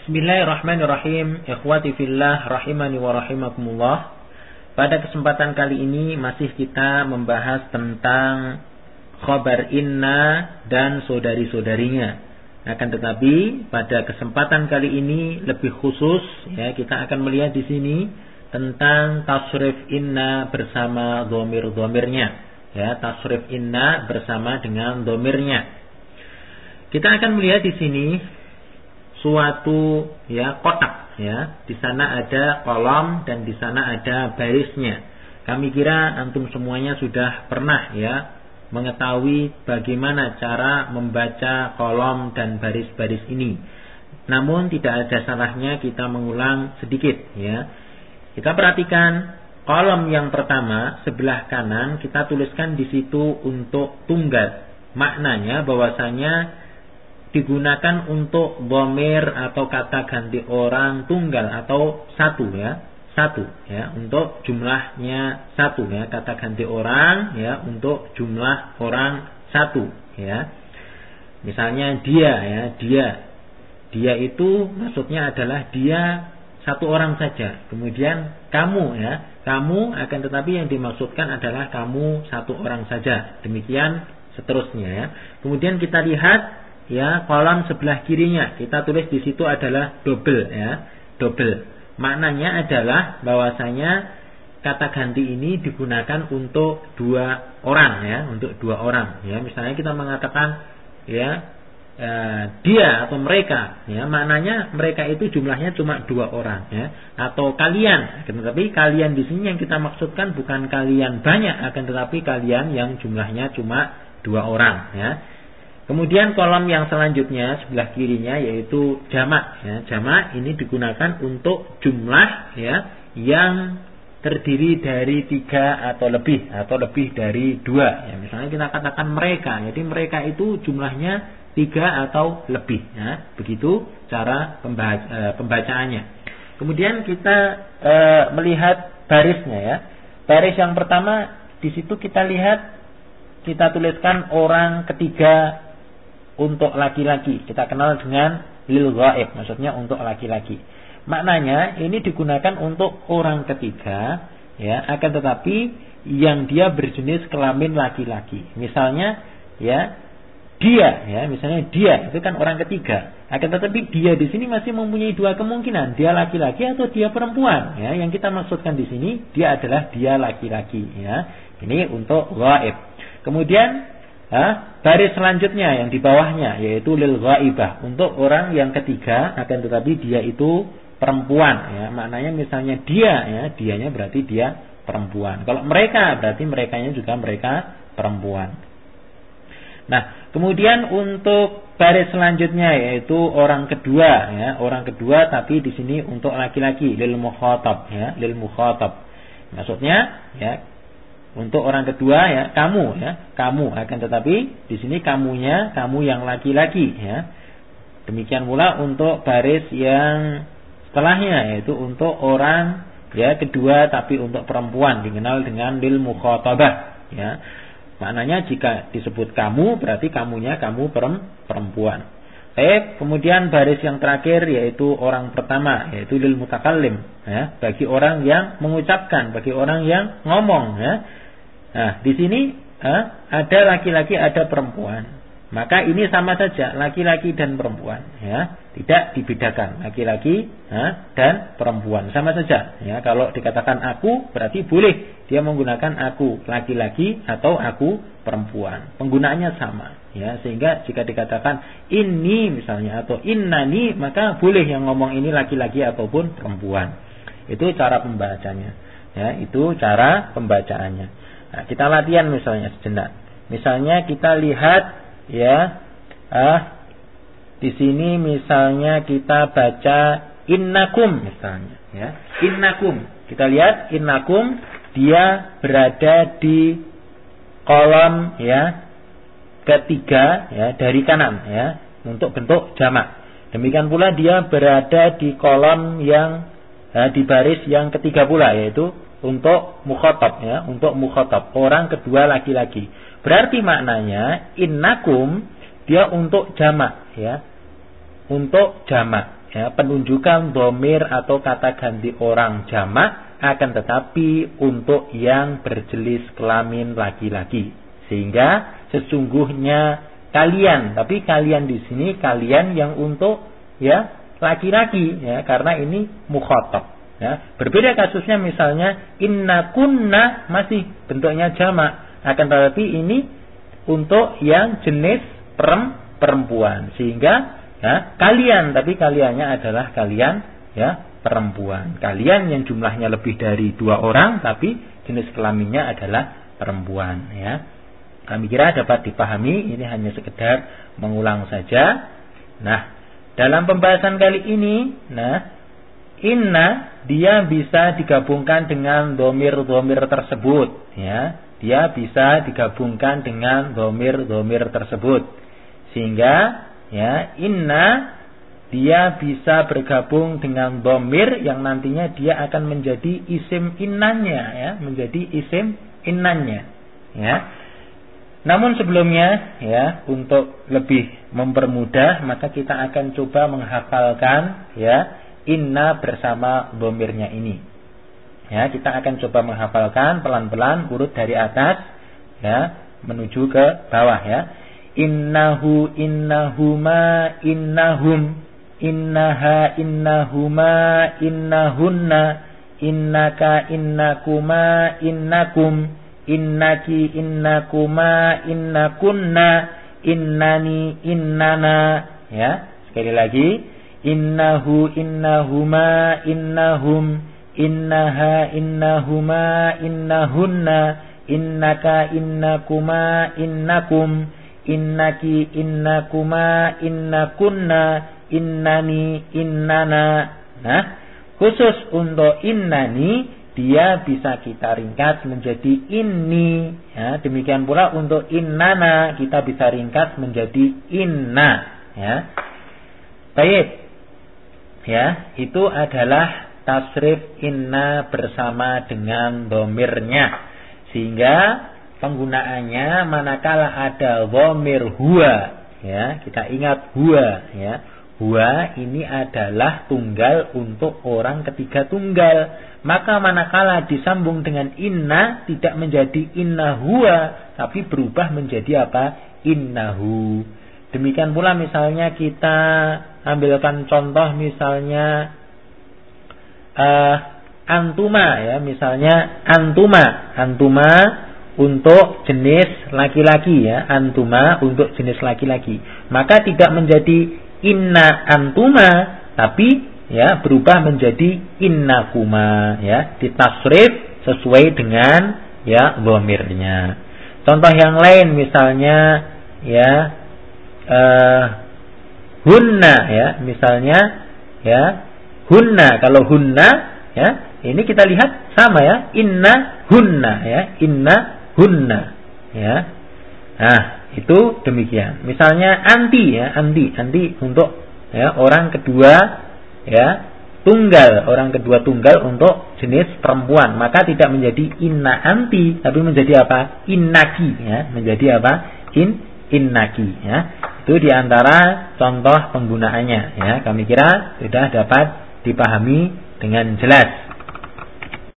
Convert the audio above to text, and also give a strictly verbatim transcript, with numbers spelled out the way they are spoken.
Bismillahirrahmanirrahim. Ikhwati fillah rahimani wa rahimakumullah. Pada kesempatan kali ini masih kita membahas tentang khabar inna dan saudari-saudarinya. Akan tetapi pada kesempatan kali ini lebih khusus ya, kita akan melihat di sini tentang tasrif inna bersama dhamir-dhamirnya. Ya, tasrif inna bersama dengan dhamirnya. Kita akan melihat di sini suatu ya kotak ya, di sana ada kolom dan di sana ada barisnya. Kami kira antum semuanya sudah pernah ya mengetahui bagaimana cara membaca kolom dan baris-baris ini. Namun tidak ada salahnya kita mengulang sedikit ya. Kita perhatikan kolom yang pertama sebelah kanan kita tuliskan di situ untuk tunggal. Maknanya bahwasanya digunakan untuk dhamir atau kata ganti orang tunggal atau satu ya, satu ya, untuk jumlahnya satu ya, kata ganti orang ya untuk jumlah orang satu ya. Misalnya dia ya, dia dia itu maksudnya adalah dia satu orang saja. Kemudian kamu ya, kamu akan tetapi yang dimaksudkan adalah kamu satu orang saja. Demikian seterusnya ya. Kemudian kita lihat ya, kolom sebelah kirinya kita tulis di situ adalah double ya, double. Maknanya adalah bahwasanya kata ganti ini digunakan untuk dua orang ya, untuk dua orang ya. Misalnya kita mengatakan ya eh, dia atau mereka ya, maknanya mereka itu jumlahnya cuma dua orang ya, atau kalian. Tetapi kalian di sini yang kita maksudkan bukan kalian banyak, akan tetapi kalian yang jumlahnya cuma dua orang ya. Kemudian kolom yang selanjutnya sebelah kirinya yaitu jamak ya. Jamak ini digunakan untuk jumlah ya yang terdiri dari tiga atau lebih atau lebih dari dua ya. Misalnya kita katakan mereka, jadi mereka itu jumlahnya tiga atau lebih ya. Begitu cara pembaca, e, pembacaannya. Kemudian kita e, melihat barisnya ya. Baris yang pertama di situ kita lihat, kita tuliskan orang ketiga untuk laki-laki. Kita kenal dengan lil ghaib, maksudnya untuk laki-laki. Maknanya ini digunakan untuk orang ketiga ya, akan tetapi yang dia berjenis kelamin laki-laki. Misalnya ya dia ya, misalnya dia itu kan orang ketiga. Akan tetapi dia di sini masih mempunyai dua kemungkinan, dia laki-laki atau dia perempuan ya. Yang kita maksudkan di sini dia adalah dia laki-laki ya. Ini untuk ghaib. Kemudian Ha, baris selanjutnya yang di bawahnya yaitu lil ghaibah, untuk orang yang ketiga akan tetapi dia itu perempuan ya. Maknanya misalnya dia ya, dianya berarti dia perempuan. Kalau mereka berarti merekanya juga mereka perempuan. Nah, kemudian untuk baris selanjutnya yaitu orang kedua ya, orang kedua tapi di sini untuk laki-laki, lil mukhatab ya, lil mukhatab. Maksudnya ya untuk orang kedua ya, kamu ya, kamu, akan tetapi di sini kamunya kamu yang laki-laki ya. Demikian pula untuk baris yang setelahnya yaitu untuk orang ya kedua tapi untuk perempuan, dikenal dengan lil mukhatabah ya. Maknanya jika disebut kamu berarti kamunya kamu perempuan. Baik, kemudian baris yang terakhir yaitu orang pertama yaitu lil mutakallim ya, bagi orang yang mengucapkan, bagi orang yang ngomong ya. Nah, di sini eh, ada laki-laki, ada perempuan. Maka ini sama saja laki-laki dan perempuan ya, tidak dibedakan laki-laki eh, dan perempuan, sama saja ya. Kalau dikatakan aku berarti boleh dia menggunakan aku laki-laki atau aku perempuan. Penggunaannya sama ya, sehingga jika dikatakan ini misalnya atau innani, maka boleh yang ngomong ini laki-laki ataupun perempuan. Itu cara pembacanya ya, itu cara pembacaannya. Nah, kita latihan misalnya sejenak. Misalnya kita lihat ya, ah di sini misalnya kita baca innakum misalnya ya. Innakum. Kita lihat innakum dia berada di kolom ya ketiga ya dari kanan ya, untuk bentuk jamak. Demikian pula dia berada di kolom yang eh, di baris yang ketiga pula yaitu untuk mukhatab ya, untuk mukhatab orang kedua laki-laki. Berarti maknanya innakum dia untuk jamak ya. Untuk jamak ya, penunjukan dhamir atau kata ganti orang jamak, akan tetapi untuk yang berjenis kelamin laki-laki. Sehingga sesungguhnya kalian, tapi kalian di sini kalian yang untuk ya laki-laki, ya, karena ini mukhatab. Ya. Berbeda kasusnya misalnya inna kunna masih bentuknya jamak, akan tetapi ini untuk yang jenis perempuan, sehingga ya, kalian, tapi kaliannya adalah kalian ya perempuan. Kalian yang jumlahnya lebih dari dua orang, tapi jenis kelaminnya adalah perempuan. Ya, kami kira dapat dipahami. Ini hanya sekedar mengulang saja. Nah, dalam pembahasan kali ini, nah inna dia bisa digabungkan dengan dhamir-dhamir tersebut. Ya, dia bisa digabungkan dengan dhamir-dhamir tersebut, sehingga ya inna dia bisa bergabung dengan dhamir yang nantinya dia akan menjadi isim innanya, ya, menjadi isim innanya. Ya. Namun sebelumnya, ya, untuk lebih mempermudah, maka kita akan coba menghafalkan ya inna bersama dhamirnya ini. Ya, kita akan coba menghafalkan pelan-pelan urut dari atas ya menuju ke bawah ya. Innahu innahuma innahum, innaha innahuma innahunna, innaka innakuma innakum, innaki innakuma innakunna, innani innana. Ya, sekali lagi, innahu innahuma innahum, innaha innahuma innahunna, innaka innakuma innakum, innaki innakuma innakunna, innani innana. Nah, khusus untuk innani dia bisa kita ringkas menjadi inni. Ya, demikian pula untuk innana kita bisa ringkas menjadi inna. Ya, baik. Ya, itu adalah tasrif inna bersama dengan dhamirnya. Sehingga penggunaannya manakala ada dhamir huwa, ya, kita ingat huwa, ya. Huwa ini adalah tunggal untuk orang ketiga tunggal. Maka manakala disambung dengan inna tidak menjadi inna huwa, tapi berubah menjadi apa? Innahu. Demikian pula misalnya kita ambilkan contoh misalnya uh, antuma, ya, misalnya antuma, antuma untuk jenis laki-laki, ya, antuma untuk jenis laki-laki. Maka tidak menjadi inna antuma, tapi ya berubah menjadi innakuma, ya, ditasrif sesuai dengan ya dhamirnya. Contoh yang lain misalnya ya uh, hunna, ya, misalnya ya hunna, kalau hunna ya ini kita lihat sama, ya, inna hunna, ya, inna hunna, ya. Nah, itu demikian. Misalnya anti, ya, anti, anti untuk ya orang kedua, ya, tunggal, orang kedua tunggal untuk jenis perempuan, maka tidak menjadi inna anti, tapi menjadi apa? Innaki, ya, menjadi apa? In innaki, ya. Itu diantara contoh penggunaannya, ya. Kami kira sudah dapat dipahami dengan jelas.